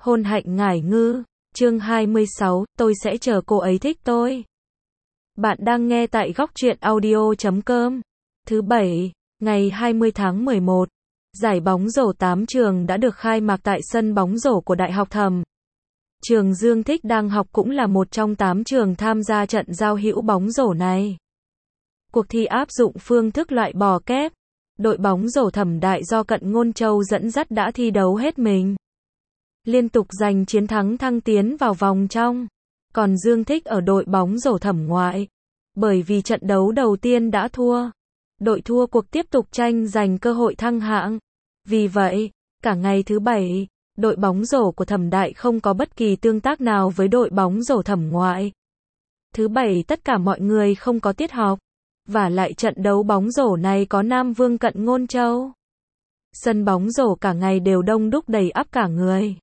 Hôn hạnh ngải ngư, chương 26, tôi sẽ chờ cô ấy thích tôi. Bạn đang nghe tại góc truyện audio.com. Thứ Bảy, ngày 20 tháng 11, giải bóng rổ 8 trường đã được khai mạc tại sân bóng rổ của Đại học Thẩm. Trường Dương Thích đang học cũng là một trong 8 trường tham gia trận giao hữu bóng rổ này. Cuộc thi áp dụng phương thức loại bỏ kép. Đội bóng rổ Thẩm Đại do Cận Ngôn Châu dẫn dắt đã thi đấu hết mình, liên tục giành chiến thắng thăng tiến vào vòng trong. Còn Dương Thích ở đội bóng rổ Thẩm Ngoại, bởi vì trận đấu đầu tiên đã thua, đội thua cuộc tiếp tục tranh giành cơ hội thăng hạng. Vì vậy, cả ngày thứ Bảy, đội bóng rổ của Thẩm Đại không có bất kỳ tương tác nào với đội bóng rổ Thẩm Ngoại. Thứ Bảy tất cả mọi người không có tiết học, và lại trận đấu bóng rổ này có Nam Vương Cận Ngôn Châu. Sân bóng rổ cả ngày đều đông đúc đầy ắp cả người.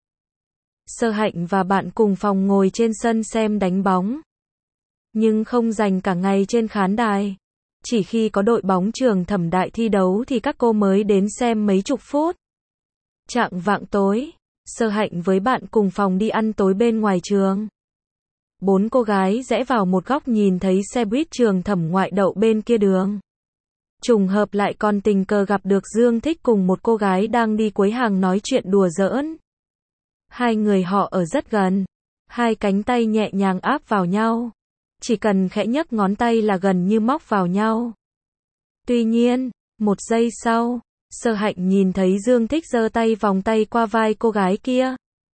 Sơ Hạnh và bạn cùng phòng ngồi trên sân xem đánh bóng, nhưng không dành cả ngày trên khán đài. Chỉ khi có đội bóng trường Thẩm Đại thi đấu thì các cô mới đến xem mấy chục phút. Chạng vạng tối, Sơ Hạnh với bạn cùng phòng đi ăn tối bên ngoài trường. 4 cô gái rẽ vào một góc nhìn thấy xe buýt trường Thẩm Ngoại đậu bên kia đường. Trùng hợp lại còn tình cờ gặp được Dương Thích cùng một cô gái đang đi cuối hàng nói chuyện đùa giỡn. Hai người họ ở rất gần, hai cánh tay nhẹ nhàng áp vào nhau, chỉ cần khẽ nhấc ngón tay là gần như móc vào nhau. Tuy nhiên, một giây sau, Sơ Hạnh nhìn thấy Dương Thích giơ tay vòng tay qua vai cô gái kia,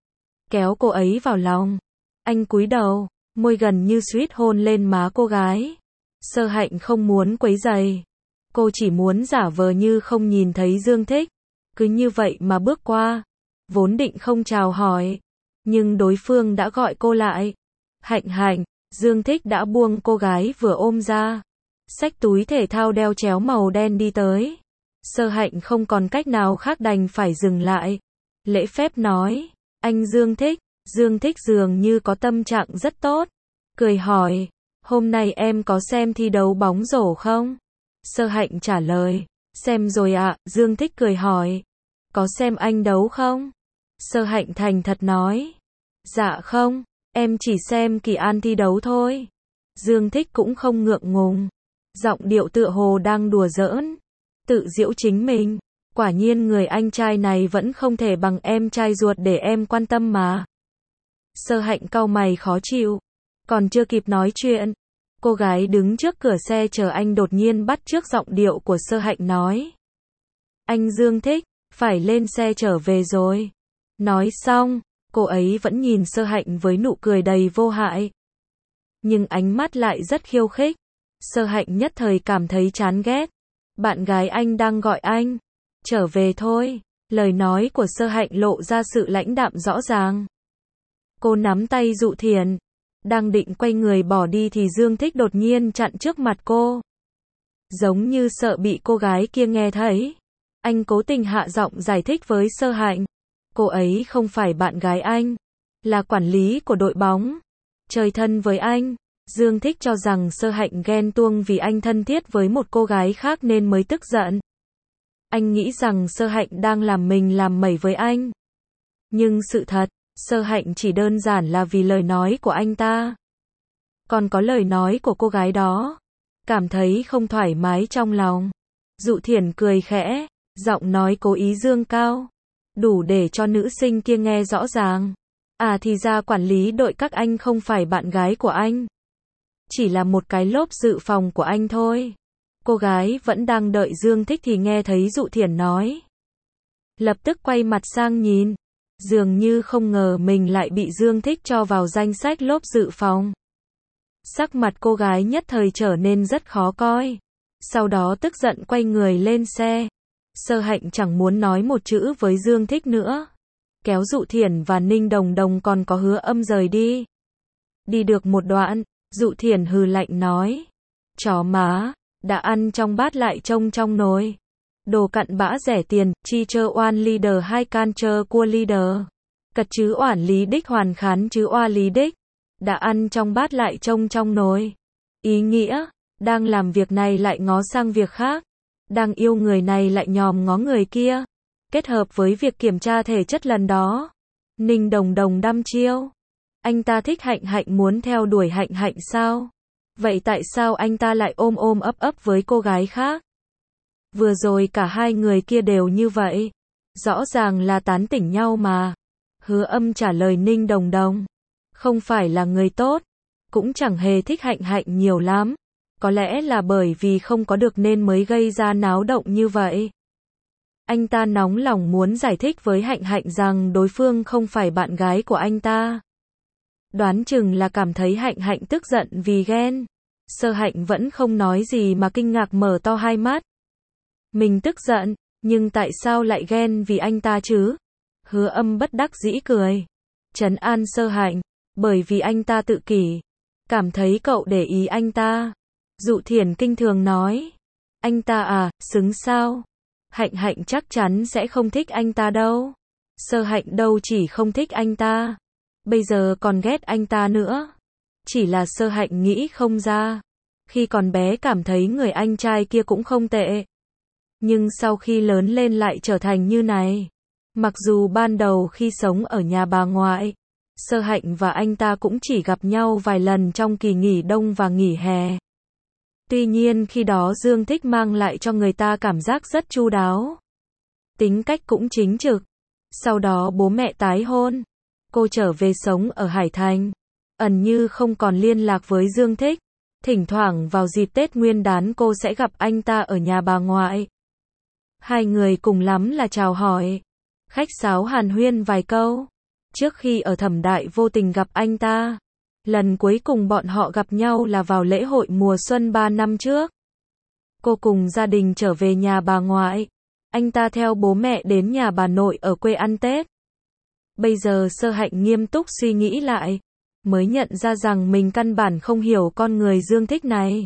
kéo cô ấy vào lòng. Anh cúi đầu, môi gần như suýt hôn lên má cô gái. Sơ Hạnh không muốn quấy rầy, cô chỉ muốn giả vờ như không nhìn thấy Dương Thích, cứ như vậy mà bước qua. Vốn định không chào hỏi, nhưng đối phương đã gọi cô lại. Hạnh Hạnh, Dương Thích đã buông cô gái vừa ôm ra, xách túi thể thao đeo chéo màu đen đi tới. Sơ Hạnh không còn cách nào khác đành phải dừng lại, lễ phép nói, anh Dương Thích. Dương Thích dường như có tâm trạng rất tốt, cười hỏi, hôm nay em có xem thi đấu bóng rổ không? Sơ Hạnh trả lời, xem rồi ạ. Dương Thích cười hỏi, có xem anh đấu không? Sơ Hạnh thành thật nói, dạ không, em chỉ xem Kỳ An thi đấu thôi. Dương Thích cũng không ngượng ngùng, giọng điệu tựa hồ đang đùa giỡn, tự giễu chính mình. Quả nhiên người anh trai này vẫn không thể bằng em trai ruột để em quan tâm mà. Sơ Hạnh cau mày khó chịu, còn chưa kịp nói chuyện, cô gái đứng trước cửa xe chờ anh đột nhiên bắt chước giọng điệu của Sơ Hạnh nói, anh Dương Thích, phải lên xe trở về rồi. Nói xong, cô ấy vẫn nhìn Sơ Hạnh với nụ cười đầy vô hại, nhưng ánh mắt lại rất khiêu khích. Sơ Hạnh nhất thời cảm thấy chán ghét. Bạn gái anh đang gọi anh, trở về thôi. Lời nói của Sơ Hạnh lộ ra sự lãnh đạm rõ ràng. Cô nắm tay Dụ Thiền, đang định quay người bỏ đi thì Dương Thích đột nhiên chặn trước mặt cô. Giống như sợ bị cô gái kia nghe thấy, anh cố tình hạ giọng giải thích với Sơ Hạnh. Cô ấy không phải bạn gái anh, là quản lý của đội bóng, chơi thân với anh. Dương Thích cho rằng Sơ Hạnh ghen tuông vì anh thân thiết với một cô gái khác nên mới tức giận. Anh nghĩ rằng Sơ Hạnh đang làm mình làm mẩy với anh. Nhưng sự thật, Sơ Hạnh chỉ đơn giản là vì lời nói của anh ta. Còn có lời nói của cô gái đó, cảm thấy không thoải mái trong lòng. Dụ Thiển cười khẽ, giọng nói cố ý dương cao, đủ để cho nữ sinh kia nghe rõ ràng. À thì ra quản lý đội các anh không phải bạn gái của anh, chỉ là một cái lốp dự phòng của anh thôi. Cô gái vẫn đang đợi Dương Thích thì nghe thấy Dụ Thiển nói, lập tức quay mặt sang nhìn, dường như không ngờ mình lại bị Dương Thích cho vào danh sách lốp dự phòng. Sắc mặt cô gái nhất thời trở nên rất khó coi, sau đó tức giận quay người lên xe. Sơ Hạnh chẳng muốn nói một chữ với Dương Thích nữa, kéo Dụ Thiển và Ninh Đồng Đồng còn có Hứa Âm rời đi. Đi được một đoạn, Dụ Thiển hừ lạnh nói, chó má, đã ăn trong bát lại trông trong nồi. Đồ cặn bã rẻ tiền, chi chơ oan leader hai can chơ cua leader. Cật chứ oản lý đích hoàn khán chứ oa lý đích. Đã ăn trong bát lại trông trong nồi. Ý nghĩa, đang làm việc này lại ngó sang việc khác. Đang yêu người này lại nhòm ngó người kia. Kết hợp với việc kiểm tra thể chất lần đó, Ninh Đồng Đồng đăm chiêu. Anh ta thích Hạnh Hạnh muốn theo đuổi Hạnh Hạnh sao? Vậy tại sao anh ta lại ôm ôm ấp ấp với cô gái khác? Vừa rồi cả hai người kia đều như vậy. Rõ ràng là tán tỉnh nhau mà. Hứa Âm trả lời Ninh Đồng Đồng. Không phải là người tốt. Cũng chẳng hề thích Hạnh Hạnh nhiều lắm. Có lẽ là bởi vì không có được nên mới gây ra náo động như vậy. Anh ta nóng lòng muốn giải thích với Hạnh Hạnh rằng đối phương không phải bạn gái của anh ta. Đoán chừng là cảm thấy Hạnh Hạnh tức giận vì ghen. Sơ Hạnh vẫn không nói gì mà kinh ngạc mở to hai mắt. Mình tức giận, nhưng tại sao lại ghen vì anh ta chứ? Hứa Âm bất đắc dĩ cười. Trấn an Sơ Hạnh, bởi vì anh ta tự kỷ. Cảm thấy cậu để ý anh ta. Dụ Thiển kinh thường nói. Anh ta à, xứng sao? Hạnh Hạnh chắc chắn sẽ không thích anh ta đâu. Sơ Hạnh đâu chỉ không thích anh ta. Bây giờ còn ghét anh ta nữa. Chỉ là Sơ Hạnh nghĩ không ra. Khi còn bé cảm thấy người anh trai kia cũng không tệ. Nhưng sau khi lớn lên lại trở thành như này. Mặc dù ban đầu khi sống ở nhà bà ngoại, Sơ Hạnh và anh ta cũng chỉ gặp nhau vài lần trong kỳ nghỉ đông và nghỉ hè. Tuy nhiên khi đó Dương Thích mang lại cho người ta cảm giác rất chu đáo. Tính cách cũng chính trực. Sau đó bố mẹ tái hôn. Cô trở về sống ở Hải Thành. Ẩn như không còn liên lạc với Dương Thích. Thỉnh thoảng vào dịp Tết Nguyên đán cô sẽ gặp anh ta ở nhà bà ngoại. Hai người cùng lắm là chào hỏi. Khách sáo hàn huyên vài câu. Trước khi ở Thẩm Đại vô tình gặp anh ta. Lần cuối cùng bọn họ gặp nhau là vào lễ hội mùa xuân 3 năm trước. Cô cùng gia đình trở về nhà bà ngoại. Anh ta theo bố mẹ đến nhà bà nội ở quê ăn Tết. Bây giờ Sơ Hạnh nghiêm túc suy nghĩ lại. Mới nhận ra rằng mình căn bản không hiểu con người Dương Thích này.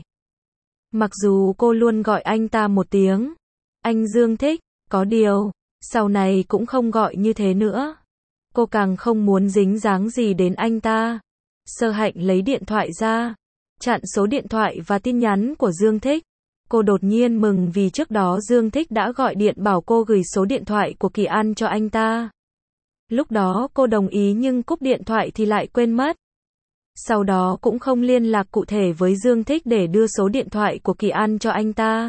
Mặc dù cô luôn gọi anh ta một tiếng. Anh Dương Thích, có điều, sau này cũng không gọi như thế nữa. Cô càng không muốn dính dáng gì đến anh ta. Sơ Hạnh lấy điện thoại ra, chặn số điện thoại và tin nhắn của Dương Thích. Cô đột nhiên mừng vì trước đó Dương Thích đã gọi điện bảo cô gửi số điện thoại của Kỳ An cho anh ta. Lúc đó cô đồng ý nhưng cúp điện thoại thì lại quên mất. Sau đó cũng không liên lạc cụ thể với Dương Thích để đưa số điện thoại của Kỳ An cho anh ta.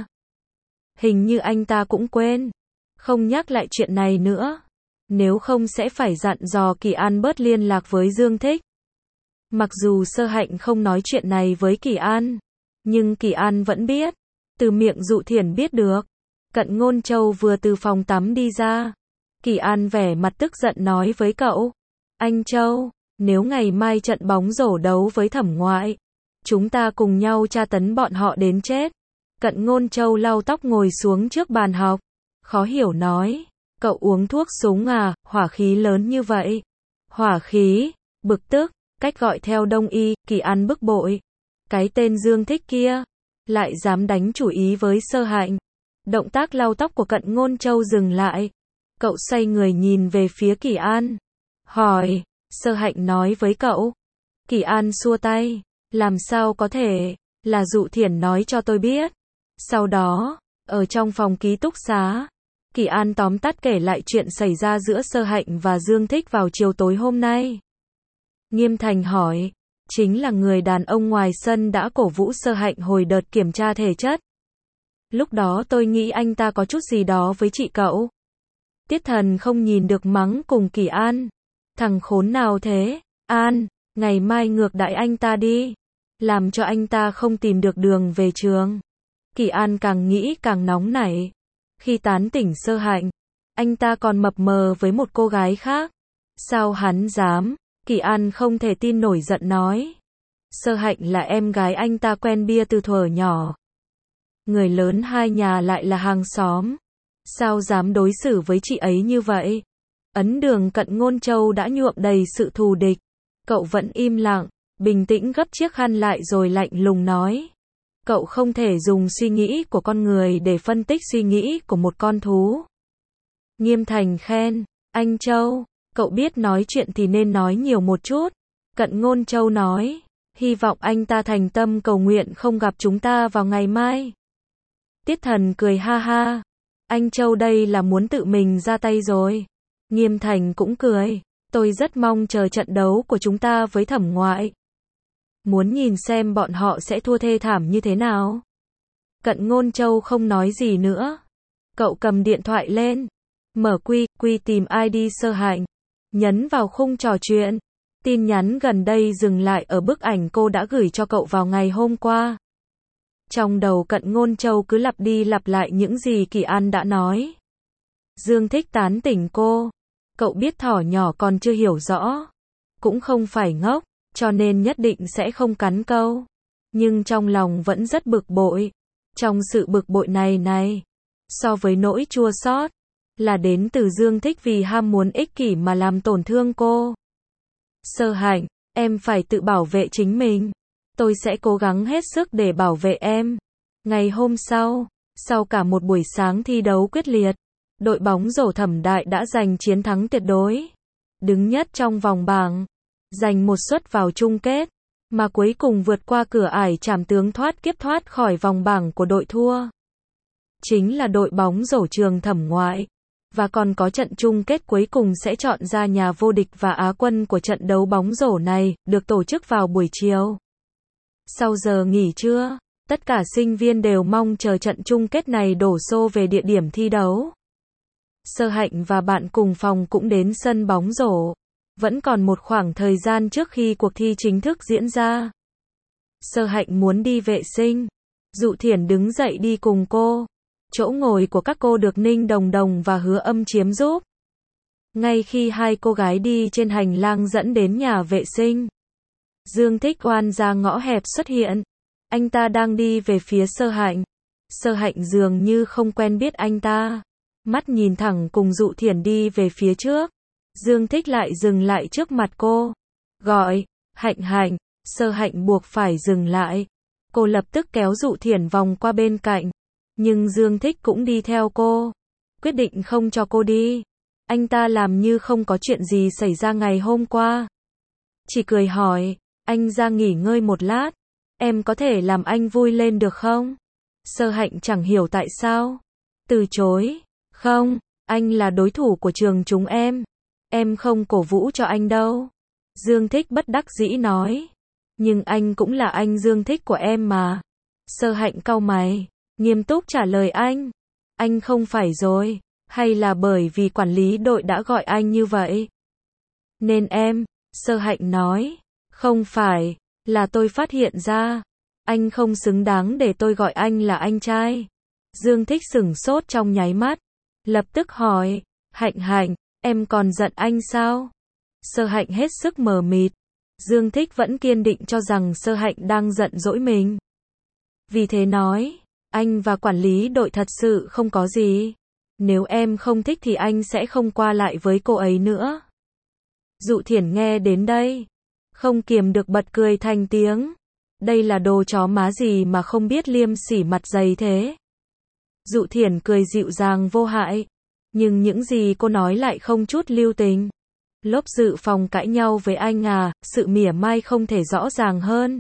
Hình như anh ta cũng quên. Không nhắc lại chuyện này nữa. Nếu không sẽ phải dặn dò Kỳ An bớt liên lạc với Dương Thích. Mặc dù Sơ Hạnh không nói chuyện này với Kỳ An. Nhưng Kỳ An vẫn biết. Từ miệng Dụ Thiển biết được. Cận Ngôn Châu vừa từ phòng tắm đi ra. Kỳ An vẻ mặt tức giận nói với cậu. Anh Châu, nếu ngày mai trận bóng rổ đấu với Thẩm ngoại, chúng ta cùng nhau tra tấn bọn họ đến chết. Cận Ngôn Châu lau tóc ngồi xuống trước bàn học. Khó hiểu nói. Cậu uống thuốc súng à, hỏa khí lớn như vậy. Hỏa khí, bực tức, cách gọi theo Đông y, Kỳ An bức bội. Cái tên Dương Thích kia, lại dám đánh chủ ý với Sơ Hạnh. Động tác lau tóc của Cận Ngôn Châu dừng lại. Cậu xoay người nhìn về phía Kỳ An. Hỏi, Sơ Hạnh nói với cậu. Kỳ An xua tay. Làm sao có thể, là Dụ Thiển nói cho tôi biết. Sau đó, ở trong phòng ký túc xá, Kỳ An tóm tắt kể lại chuyện xảy ra giữa Sơ Hạnh và Dương Thích vào chiều tối hôm nay. Nghiêm Thành hỏi, chính là người đàn ông ngoài sân đã cổ vũ Sơ Hạnh hồi đợt kiểm tra thể chất. Lúc đó tôi nghĩ anh ta có chút gì đó với chị cậu. Tiết Thần không nhìn được mắng cùng Kỳ An. Thằng khốn nào thế? An, ngày mai ngược đãi anh ta đi. Làm cho anh ta không tìm được đường về trường. Kỳ An càng nghĩ càng nóng nảy. Khi tán tỉnh Sơ Hạnh, anh ta còn mập mờ với một cô gái khác. Sao hắn dám? Kỳ An không thể tin nổi giận nói. Sơ Hạnh là em gái anh ta quen bia từ thuở nhỏ. Người lớn hai nhà lại là hàng xóm. Sao dám đối xử với chị ấy như vậy? Ấn Đường Cận Ngôn Châu đã nhuộm đầy sự thù địch. Cậu vẫn im lặng, bình tĩnh gấp chiếc khăn lại rồi lạnh lùng nói. Cậu không thể dùng suy nghĩ của con người để phân tích suy nghĩ của một con thú. Nghiêm Thành khen, anh Châu, cậu biết nói chuyện thì nên nói nhiều một chút. Cận Ngôn Châu nói, hy vọng anh ta thành tâm cầu nguyện không gặp chúng ta vào ngày mai. Tiết Thần cười ha ha, anh Châu đây là muốn tự mình ra tay rồi. Nghiêm Thành cũng cười, Tôi rất mong chờ trận đấu của chúng ta với Thẩm ngoại. Muốn nhìn xem bọn họ sẽ thua thê thảm như thế nào. Cận Ngôn Châu không nói gì nữa. Cậu cầm điện thoại lên. Mở quy tìm ID Sơ Hạnh. Nhấn vào khung trò chuyện. Tin nhắn gần đây dừng lại ở bức ảnh cô đã gửi cho cậu vào ngày hôm qua. Trong đầu Cận Ngôn Châu cứ lặp đi lặp lại những gì Kỳ An đã nói. Dương Thích tán tỉnh cô. Cậu biết thỏ nhỏ còn chưa hiểu rõ. Cũng không phải ngốc, cho nên nhất định sẽ không cắn câu. Nhưng trong lòng vẫn rất bực bội. Trong sự bực bội này, so với nỗi chua xót, là đến từ Dương Thích vì ham muốn ích kỷ mà làm tổn thương cô. Sơ Hạnh, em phải tự bảo vệ chính mình. Tôi sẽ cố gắng hết sức để bảo vệ em. Ngày hôm sau cả một buổi sáng thi đấu quyết liệt, đội bóng rổ Thẩm Đại đã giành chiến thắng tuyệt đối. Đứng nhất trong vòng bảng, giành một suất vào chung kết, mà cuối cùng vượt qua cửa ải trảm tướng thoát kiếp thoát khỏi vòng bảng của đội thua. Chính là đội bóng rổ trường Thẩm ngoại. Và còn có trận chung kết cuối cùng sẽ chọn ra nhà vô địch và Á quân của trận đấu bóng rổ này, được tổ chức vào buổi chiều. Sau giờ nghỉ trưa, tất cả sinh viên đều mong chờ trận chung kết này đổ xô về địa điểm thi đấu. Sơ Hạnh và bạn cùng phòng cũng đến sân bóng rổ. Vẫn còn một khoảng thời gian trước khi cuộc thi chính thức diễn ra. Sơ Hạnh muốn đi vệ sinh. Dụ Thiển đứng dậy đi cùng cô. Chỗ ngồi của các cô được Ninh Đồng Đồng và Hứa Âm chiếm giúp. Ngay khi hai cô gái đi trên hành lang dẫn đến nhà vệ sinh, Dương Thích oan ra ngõ hẹp xuất hiện. Anh ta đang đi về phía Sơ Hạnh. Sơ Hạnh dường như không quen biết anh ta. Mắt nhìn thẳng cùng Dụ Thiển đi về phía trước. Dương Thích lại dừng lại trước mặt cô. Gọi, Hạnh Hạnh. Sơ Hạnh buộc phải dừng lại. Cô lập tức kéo Dụ Thiển vòng qua bên cạnh. Nhưng Dương Thích cũng đi theo cô. Quyết định không cho cô đi. Anh ta làm như không có chuyện gì xảy ra ngày hôm qua. Chỉ cười hỏi, anh ra nghỉ ngơi một lát. Em có thể làm anh vui lên được không? Sơ Hạnh chẳng hiểu tại sao. Từ chối. Không, anh là đối thủ của trường chúng em. Em không cổ vũ cho anh đâu. Dương Thích bất đắc dĩ nói. Nhưng anh cũng là anh Dương Thích của em mà. Sơ Hạnh cau mày, nghiêm túc trả lời anh. Anh không phải rồi. Hay là bởi vì quản lý đội đã gọi anh như vậy? Nên em, Sơ Hạnh nói. Không phải, là tôi phát hiện ra. Anh không xứng đáng để tôi gọi anh là anh trai. Dương Thích sửng sốt trong nháy mắt. Lập tức hỏi, Hạnh Hạnh, em còn giận anh sao? Sơ Hạnh hết sức mờ mịt. Dương Thích vẫn kiên định cho rằng Sơ Hạnh đang giận dỗi mình. Vì thế nói, anh và quản lý đội thật sự không có gì. Nếu em không thích thì anh sẽ không qua lại với cô ấy nữa. Dụ Thiển nghe đến đây, không kiềm được bật cười thành tiếng. Đây là đồ chó má gì mà không biết liêm sỉ mặt dày thế. Dụ Thiển cười dịu dàng vô hại. Nhưng những gì cô nói lại không chút lưu tình. Lốp dự phòng cãi nhau với anh à, sự mỉa mai không thể rõ ràng hơn.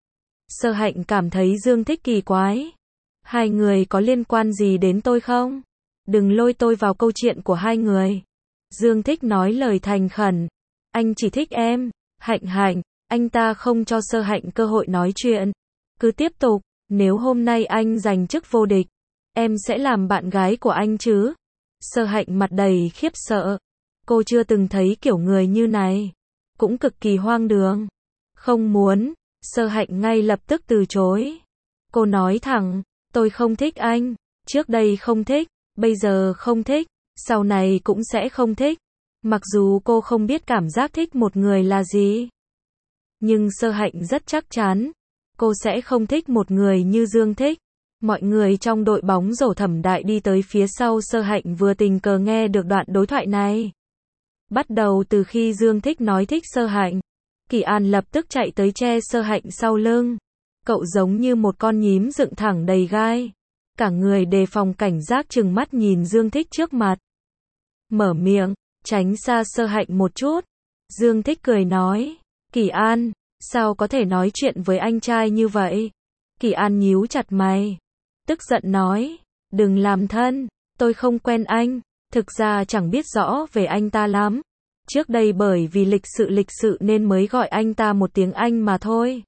Sơ Hạnh cảm thấy Dương Thích kỳ quái. Hai người có liên quan gì đến tôi không? Đừng lôi tôi vào câu chuyện của hai người. Dương Thích nói lời thành khẩn. Anh chỉ thích em, Hạnh Hạnh. Anh ta không cho Sơ Hạnh cơ hội nói chuyện. Cứ tiếp tục, nếu hôm nay anh giành chức vô địch, em sẽ làm bạn gái của anh chứ? Sơ Hạnh mặt đầy khiếp sợ. Cô chưa từng thấy kiểu người như này. Cũng cực kỳ hoang đường. Không muốn. Sơ Hạnh ngay lập tức từ chối. Cô nói thẳng, tôi không thích anh. Trước đây không thích, bây giờ không thích, sau này cũng sẽ không thích. Mặc dù cô không biết cảm giác thích một người là gì. Nhưng Sơ Hạnh rất chắc chắn. Cô sẽ không thích một người như Dương Thích. Mọi người trong đội bóng rổ Thẩm Đại đi tới phía sau Sơ Hạnh vừa tình cờ nghe được đoạn đối thoại này. Bắt đầu từ khi Dương Thích nói thích Sơ Hạnh, Kỳ An lập tức chạy tới che Sơ Hạnh sau lưng. Cậu giống như một con nhím dựng thẳng đầy gai. Cả người đề phòng cảnh giác trừng mắt nhìn Dương Thích trước mặt. Mở miệng, tránh xa Sơ Hạnh một chút. Dương Thích cười nói, Kỳ An, sao có thể nói chuyện với anh trai như vậy? Kỳ An nhíu chặt mày. Tức giận nói, đừng làm thân, tôi không quen anh, thực ra chẳng biết rõ về anh ta lắm. Trước đây bởi vì lịch sự nên mới gọi anh ta một tiếng anh mà thôi.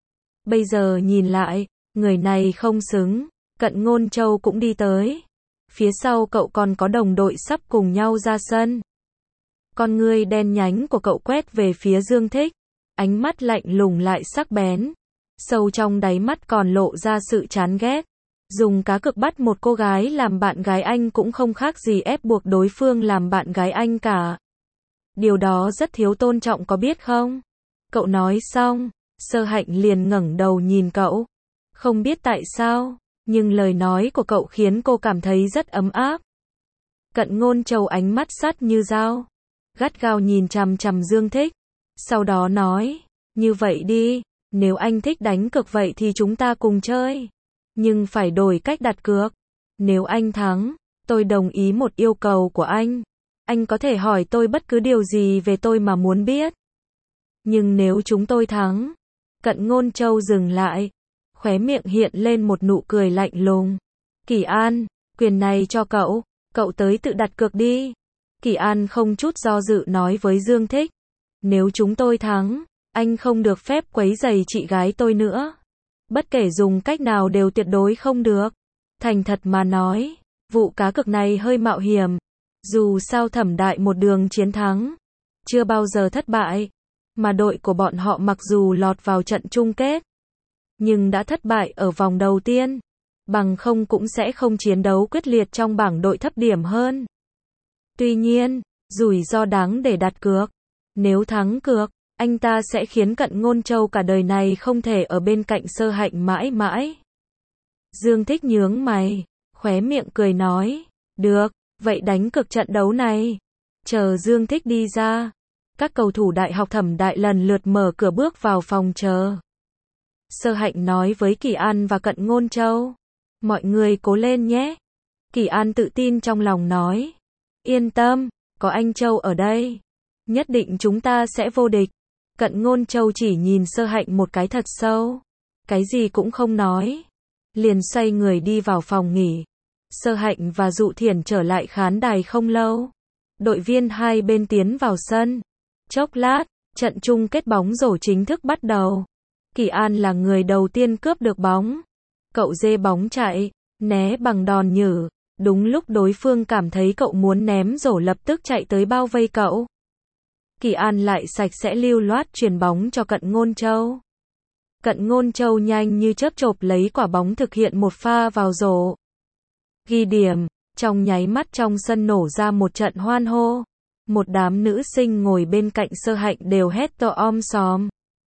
Bây giờ nhìn lại, người này không xứng. Cận Ngôn Châu cũng đi tới. Phía sau cậu còn có đồng đội sắp cùng nhau ra sân. Con ngươi đen nhánh của cậu quét về phía Dương Thích. Ánh mắt lạnh lùng lại sắc bén. Sâu trong đáy mắt còn lộ ra sự chán ghét. Dùng cá cược bắt một cô gái làm bạn gái anh cũng không khác gì ép buộc đối phương làm bạn gái anh cả. Điều đó rất thiếu tôn trọng có biết không? Cậu nói xong, Sơ Hạnh liền ngẩng đầu nhìn cậu. Không biết tại sao, nhưng lời nói của cậu khiến cô cảm thấy rất ấm áp. Cận Ngôn Châu ánh mắt sắt như dao, gắt gao nhìn chằm chằm Dương Thích. Sau đó nói, như vậy đi, nếu anh thích đánh cược vậy thì chúng ta cùng chơi. Nhưng phải đổi cách đặt cược. Nếu anh thắng, tôi đồng ý một yêu cầu của anh. Anh có thể hỏi tôi bất cứ điều gì về tôi mà muốn biết. Nhưng nếu chúng tôi thắng, Cận Ngôn Châu dừng lại, khóe miệng hiện lên một nụ cười lạnh lùng. Kỳ An, quyền này cho cậu, cậu tới tự đặt cược đi. Kỳ An không chút do dự nói với Dương Thích. Nếu chúng tôi thắng, anh không được phép quấy rầy chị gái tôi nữa. Bất kể dùng cách nào đều tuyệt đối không được. Thành thật mà nói, vụ cá cược này hơi mạo hiểm. Dù sao Thẩm Đại một đường chiến thắng, chưa bao giờ thất bại. Mà đội của bọn họ mặc dù lọt vào trận chung kết, nhưng đã thất bại ở vòng đầu tiên. Bằng không cũng sẽ không chiến đấu quyết liệt trong bảng đội thấp điểm hơn. Tuy nhiên, rủi ro đáng để đặt cược. Nếu thắng cược, anh ta sẽ khiến Cận Ngôn Châu cả đời này không thể ở bên cạnh Sơ Hạnh mãi mãi. Dương Thích nhướng mày, khóe miệng cười nói, được, vậy đánh cược trận đấu này. Chờ Dương Thích đi ra, các cầu thủ Đại học Thẩm Đại lần lượt mở cửa bước vào phòng chờ. Sơ Hạnh nói với Kỳ An và Cận Ngôn Châu, mọi người cố lên nhé. Kỳ An tự tin trong lòng nói, yên tâm, có anh Châu ở đây, nhất định chúng ta sẽ vô địch. Cận Ngôn Châu chỉ nhìn Sơ Hạnh một cái thật sâu, cái gì cũng không nói, liền xoay người đi vào phòng nghỉ. Sơ Hạnh và Dụ Thiển trở lại khán đài không lâu. Đội viên hai bên tiến vào sân. Chốc lát, trận chung kết bóng rổ chính thức bắt đầu. Kỳ An là người đầu tiên cướp được bóng. Cậu dê bóng chạy, né bằng đòn nhử. Đúng lúc đối phương cảm thấy cậu muốn ném rổ lập tức chạy tới bao vây cậu. Kỳ An lại sạch sẽ lưu loát chuyền bóng cho Cận Ngôn Châu. Cận Ngôn Châu nhanh như chớp chộp lấy quả bóng thực hiện một pha vào rổ. Ghi điểm, trong nháy mắt trong sân nổ ra một trận hoan hô. Một đám nữ sinh ngồi bên cạnh Sơ Hạnh đều hét to om sòm.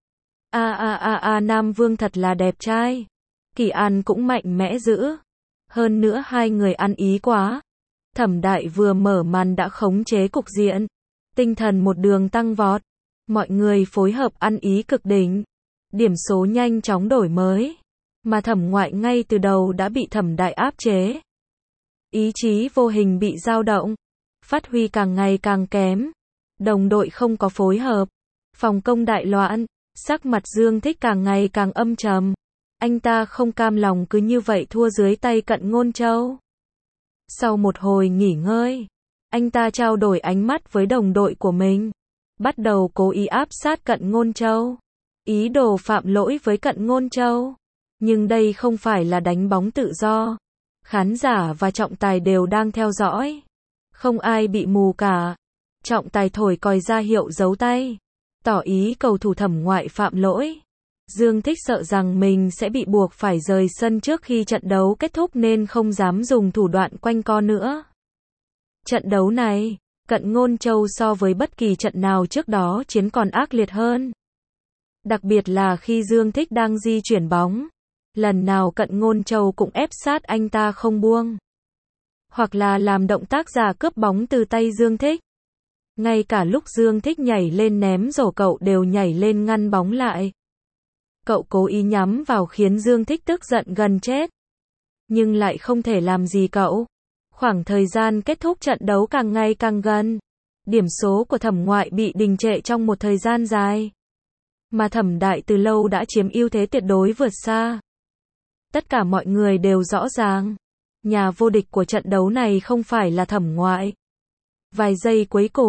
Nam Vương thật là đẹp trai. Kỳ An cũng mạnh mẽ dữ. Hơn nữa hai người ăn ý quá. Thẩm Đại vừa mở màn đã khống chế cục diện. Tinh thần một đường tăng vọt. Mọi người phối hợp ăn ý cực đỉnh. Điểm số nhanh chóng đổi mới. Mà Thẩm Ngoại ngay từ đầu đã bị Thẩm Đại áp chế. Ý chí vô hình bị dao động. Phát huy càng ngày càng kém. Đồng đội không có phối hợp. Phòng công đại loạn. Sắc mặt Dương Thích càng ngày càng âm trầm. Anh ta không cam lòng cứ như vậy thua dưới tay Cận Ngôn Châu. Sau một hồi nghỉ ngơi, anh ta trao đổi ánh mắt với đồng đội của mình. Bắt đầu cố ý áp sát Cận Ngôn Châu. Ý đồ phạm lỗi với Cận Ngôn Châu. Nhưng đây không phải là đánh bóng tự do. Khán giả và trọng tài đều đang theo dõi. Không ai bị mù cả. Trọng tài thổi còi ra hiệu giấu tay. Tỏ ý cầu thủ Thẩm Ngoại phạm lỗi. Dương Thích sợ rằng mình sẽ bị buộc phải rời sân trước khi trận đấu kết thúc nên không dám dùng thủ đoạn quanh co nữa. Trận đấu này, Cận Ngôn Châu so với bất kỳ trận nào trước đó chiến còn ác liệt hơn. Đặc biệt là khi Dương Thích đang di chuyển bóng. Lần nào Cận Ngôn Châu cũng ép sát anh ta không buông. Hoặc là làm động tác giả cướp bóng từ tay Dương Thích. Ngay cả lúc Dương Thích nhảy lên ném rổ cậu đều nhảy lên ngăn bóng lại. Cậu cố ý nhắm vào khiến Dương Thích tức giận gần chết. Nhưng lại không thể làm gì cậu. Khoảng thời gian kết thúc trận đấu càng ngày càng gần. Điểm số của Thẩm Ngoại bị đình trệ trong một thời gian dài. Mà Thẩm Đại từ lâu đã chiếm ưu thế tuyệt đối vượt xa. Tất cả mọi người đều rõ ràng. Nhà vô địch của trận đấu này không phải là Thẩm Ngoại. Vài giây cuối cùng,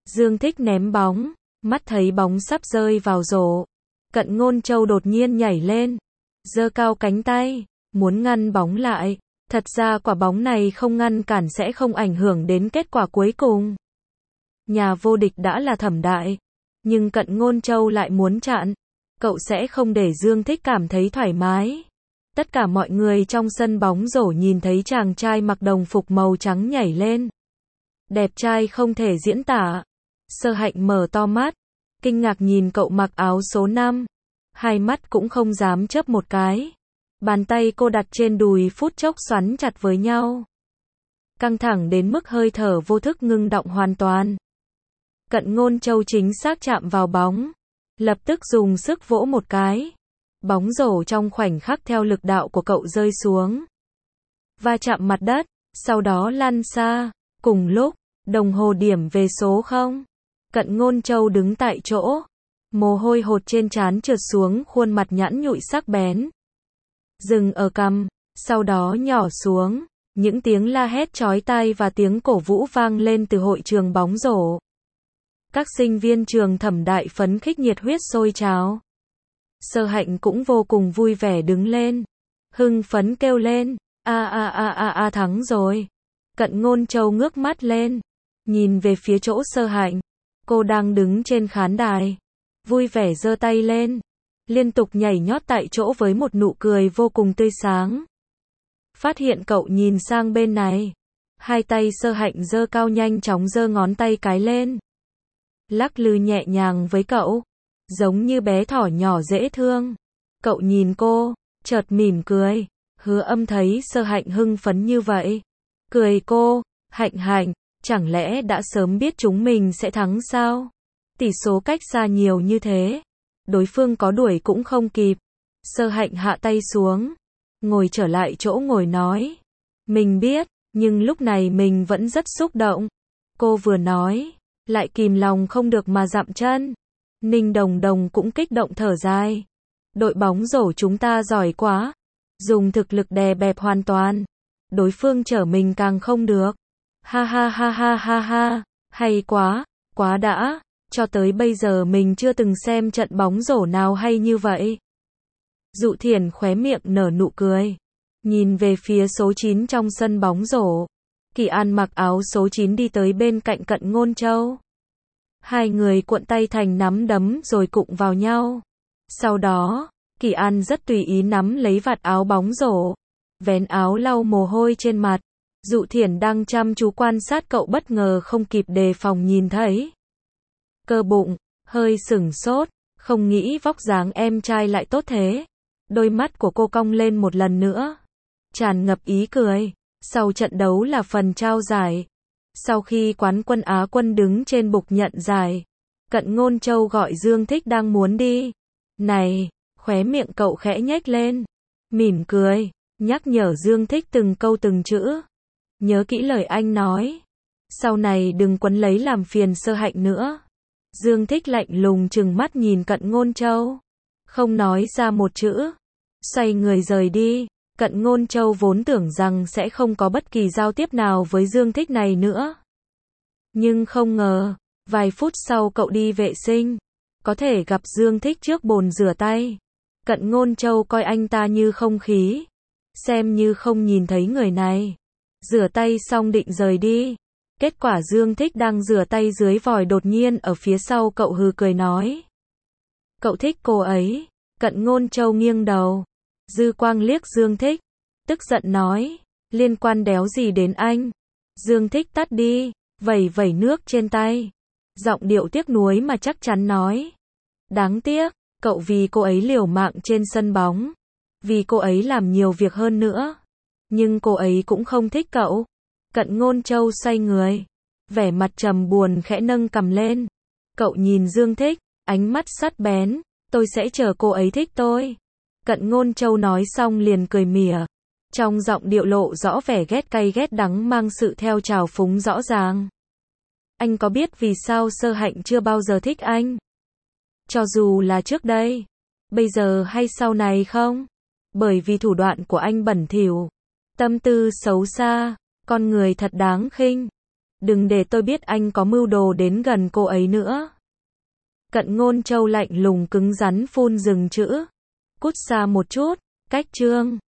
Dương Thích ném bóng, mắt thấy bóng sắp rơi vào rổ. Cận Ngôn Châu đột nhiên nhảy lên, giơ cao cánh tay, muốn ngăn bóng lại. Thật ra quả bóng này không ngăn cản sẽ không ảnh hưởng đến kết quả cuối cùng. Nhà vô địch đã là Thẩm Đại, nhưng Cận Ngôn Châu lại muốn chặn. Cậu sẽ không để Dương Thích cảm thấy thoải mái. Tất cả mọi người trong sân bóng rổ nhìn thấy chàng trai mặc đồng phục màu trắng nhảy lên. Đẹp trai không thể diễn tả. Sơ Hạnh mở to mắt, kinh ngạc nhìn cậu mặc áo số 5. Hai mắt cũng không dám chớp một cái. Bàn tay cô đặt trên đùi phút chốc xoắn chặt với nhau. Căng thẳng đến mức hơi thở vô thức ngưng đọng hoàn toàn. Cận Ngôn Châu chính xác chạm vào bóng. Lập tức dùng sức vỗ một cái. Bóng rổ trong khoảnh khắc theo lực đạo của cậu rơi xuống. Va chạm mặt đất, sau đó lăn xa. Cùng lúc, đồng hồ điểm về số 0. Cận Ngôn Châu đứng tại chỗ. Mồ hôi hột trên trán trượt xuống khuôn mặt nhẵn nhụi sắc bén. Dừng ở cằm, sau đó nhỏ xuống. Những tiếng la hét chói tai và tiếng cổ vũ vang lên từ hội trường bóng rổ. Các sinh viên trường Thẩm Đại phấn khích nhiệt huyết sôi trào. Sơ Hạnh cũng vô cùng vui vẻ đứng lên. Hưng phấn kêu lên, thắng rồi. Cận Ngôn Châu ngước mắt lên, nhìn về phía chỗ Sơ Hạnh. Cô đang đứng trên khán đài, vui vẻ giơ tay lên, liên tục nhảy nhót tại chỗ với một nụ cười vô cùng tươi sáng. Phát hiện cậu nhìn sang bên này, hai tay Sơ Hạnh giơ cao nhanh chóng giơ ngón tay cái lên. Lắc lư nhẹ nhàng với cậu, giống như bé thỏ nhỏ dễ thương. Cậu nhìn cô, chợt mỉm cười. Hứa Âm thấy Sơ Hạnh hưng phấn như vậy, cười cô, Hạnh, chẳng lẽ đã sớm biết chúng mình sẽ thắng sao? Tỷ số cách xa nhiều như thế, đối phương có đuổi cũng không kịp. Sơ Hạnh hạ tay xuống, ngồi trở lại chỗ ngồi nói, mình biết, nhưng lúc này mình vẫn rất xúc động. Cô vừa nói, lại kìm lòng không được mà dậm chân. Ninh Đồng Đồng cũng kích động thở dài. Đội bóng rổ chúng ta giỏi quá, dùng thực lực đè bẹp hoàn toàn. Đối phương trở mình càng không được. Ha, hay quá, quá đã, cho tới bây giờ mình chưa từng xem trận bóng rổ nào hay như vậy. Dụ Thiển khóe miệng nở nụ cười, nhìn về phía số 9 trong sân bóng rổ. Kỳ An mặc áo số 9 đi tới bên cạnh Cận Ngôn Châu. Hai người cuộn tay thành nắm đấm rồi cụng vào nhau. Sau đó, Kỳ An rất tùy ý nắm lấy vạt áo bóng rổ, vén áo lau mồ hôi trên mặt. Dụ Thiển đang chăm chú quan sát cậu bất ngờ không kịp đề phòng nhìn thấy. Cơ bụng, hơi sửng sốt, không nghĩ vóc dáng em trai lại tốt thế. Đôi mắt của cô cong lên một lần nữa, tràn ngập ý cười. Sau trận đấu là phần trao giải. Sau khi quán quân Á quân đứng trên bục nhận giải, Cận Ngôn Châu gọi Dương Thích đang muốn đi. Này, khóe miệng cậu khẽ nhếch lên, mỉm cười, nhắc nhở Dương Thích từng câu từng chữ. Nhớ kỹ lời anh nói, sau này đừng quấn lấy làm phiền Sơ Hạnh nữa. Dương Thích lạnh lùng trừng mắt nhìn Cận Ngôn Châu, không nói ra một chữ, xoay người rời đi. Cận Ngôn Châu vốn tưởng rằng sẽ không có bất kỳ giao tiếp nào với Dương Thích này nữa. Nhưng không ngờ, vài phút sau cậu đi vệ sinh, có thể gặp Dương Thích trước bồn rửa tay. Cận Ngôn Châu coi anh ta như không khí, xem như không nhìn thấy người này. Rửa tay xong định rời đi. Kết quả Dương Thích đang rửa tay dưới vòi đột nhiên ở phía sau cậu hừ cười nói. Cậu thích cô ấy. Cận Ngôn Châu nghiêng đầu. Dư quang liếc Dương Thích, tức giận nói, liên quan đéo gì đến anh. Dương Thích tắt đi, vẩy vẩy nước trên tay. Giọng điệu tiếc nuối mà chắc chắn nói. Đáng tiếc, cậu vì cô ấy liều mạng trên sân bóng. Vì cô ấy làm nhiều việc hơn nữa. Nhưng cô ấy cũng không thích cậu. Cận Ngôn Châu xoay người, vẻ mặt trầm buồn khẽ nâng cằm lên. Cậu nhìn Dương Thích, ánh mắt sắc bén, tôi sẽ chờ cô ấy thích tôi. Cận Ngôn Châu nói xong liền cười mỉa, trong giọng điệu lộ rõ vẻ ghét cay ghét đắng mang sự theo trào phúng rõ ràng. Anh có biết vì sao Sơ Hạnh chưa bao giờ thích anh? Cho dù là trước đây, bây giờ hay sau này không? Bởi vì thủ đoạn của anh bẩn thỉu, tâm tư xấu xa, con người thật đáng khinh. Đừng để tôi biết anh có mưu đồ đến gần cô ấy nữa. Cận Ngôn Châu lạnh lùng cứng rắn phun dừng chữ. Cút xa một chút, cách Trương.